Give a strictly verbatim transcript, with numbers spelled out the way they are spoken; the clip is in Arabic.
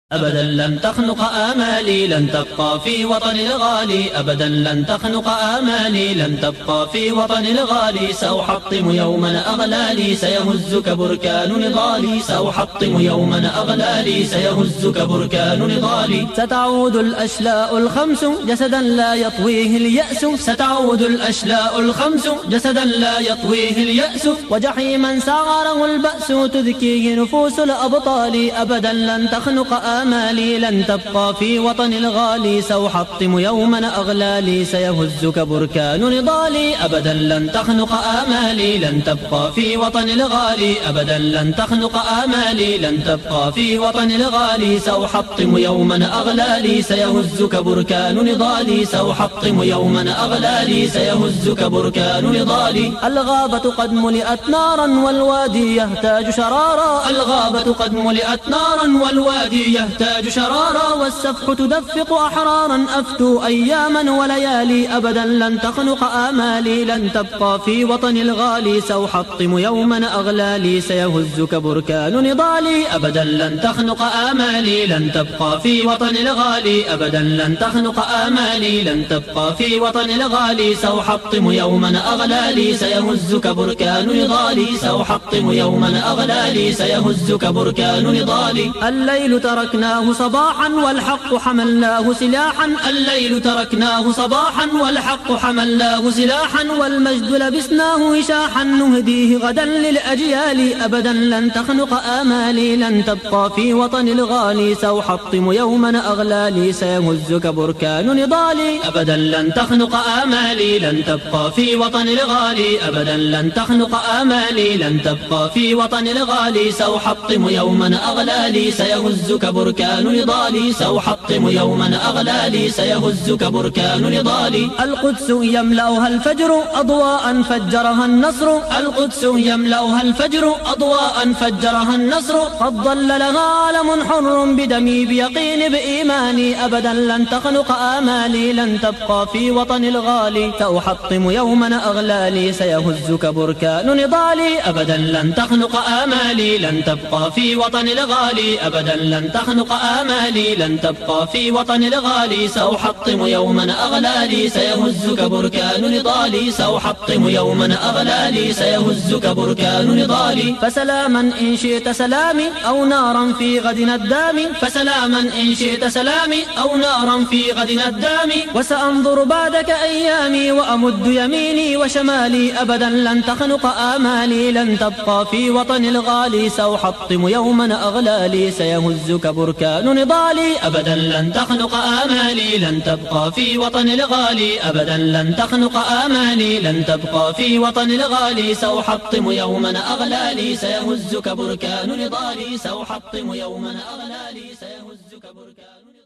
أبدا لن تخنق آمالي، لن تبقى في وطن الغالي. أبدا لن تخنق آمالي، لن تبقى في وطن الغالي. سأحطم يوما أغلالي، سيهزك بركان نضالي. سأحطم يوما أغلالي، سيهزك بركان نضالي. ستعود الأشلاء الخمس جسدا لا يطويه اليأس. ستعود الأشلاء الخمس جسدا لا يطويه اليأس. وجحيما سعره البأس تذكيه نفوس الأبطال. أبدا لن تخنق آمالي، لن تبقى في وطن الغالي. سأحطم يوما أغلالي، سيهزك بركان نضالي. أبدا لن تخنق آمالي، لن تبقى في وطن الغالي. أبدا لن تخنق آمالي، لن تبقى في وطن الغالي. سأحطم يوما أغلالي، سيهزك بركان نضالي. سأحطم يوما أغلالي، سيهزك بركان نضالي. الغابة قد ملئت نارا والوادي يهتاج شرارا. الغابة قد ملئت نارا والوادي يهتاج شرارا. والسفح تدفق أحرارا أفتوا أياما وليالي. أبدا لن تخنق آمالي، لن تبقى في وطن الغالي. سأحطم يوما أغلالي، سيهزك بركان نضالي. أبدا لن تخنق آمالي، لن تبقى في وطن الغالي. أبدا لن تخنق آمالي، لن تبقى في وطن الغالي. سأحطم يوما أغلالي، سيهزك بركان نضالي. سأحطم يوما أغلالي، سيهزك بركان نضالي. الليل تركناه صباحا والحق حملناه سلاحا. الليل تركناه صباحا والحق حملناه سلاحا. والمجد لبسناه وشاحا نهديه غدا للأجيال. أبدا لن تخنق آمالي، لن تبقى في وطن الغالي. سأحطم يوما أغلالي، سيهزك بركان نضالي. أبدا لن تخنق آمالي، لن تبقى في وطن الغالي. أبدا لن تخنق آمالي، لن تبقى في وطن الغالي. سأحطم يوما أغلالي، سيهزك بركان نضالي. سأحطم يوما أغلالي، سيهزك بركان نضالي. القدس يملأها الفجر أضواء فجرها النصر. القدس يملأها الفجر أضواء فجرها النصر. قد ظل لها عالم حر بدمي بيقين بإيماني. أبدا لن تخنق آمالي، لن تبقى في وطن الغالي. سأحطم يوما أغلالي، سيهزك بركان نضالي. أبدا لن تخنق آمالي، لن تبقى في وطن الغالي. أبدا لن تخنق آمالي، لن تبقى في وطن الغالي. سأحطم يوما أغلالي، سيهزك بركان نضالي. سأحطم يوما أغلالي، سيهزك بركان نضالي. فسلاما إن شئت سلامي أو نارا في غد الدامي. فسلاما إن شئت سلامي أو نارا في غد الدامي. وسأنظر بعدك أيامي وأمد يميني وشمالي. أبدا لن تخنق آمالي، لن تبقى في وطن الغالي. سأحطم يوما أغلالي، سيهزك بركان نضالي. أبدا لن تخنق آمالي، لن تبقى في وطن الغالي. أبدا لن تخنق آمالي، لن تبقى في وطن الغالي. سأحطم يوما أغلالي، سيهزك بركان نضالي. سأحطم يوما أغلالي، سيهزك بركان نضالي.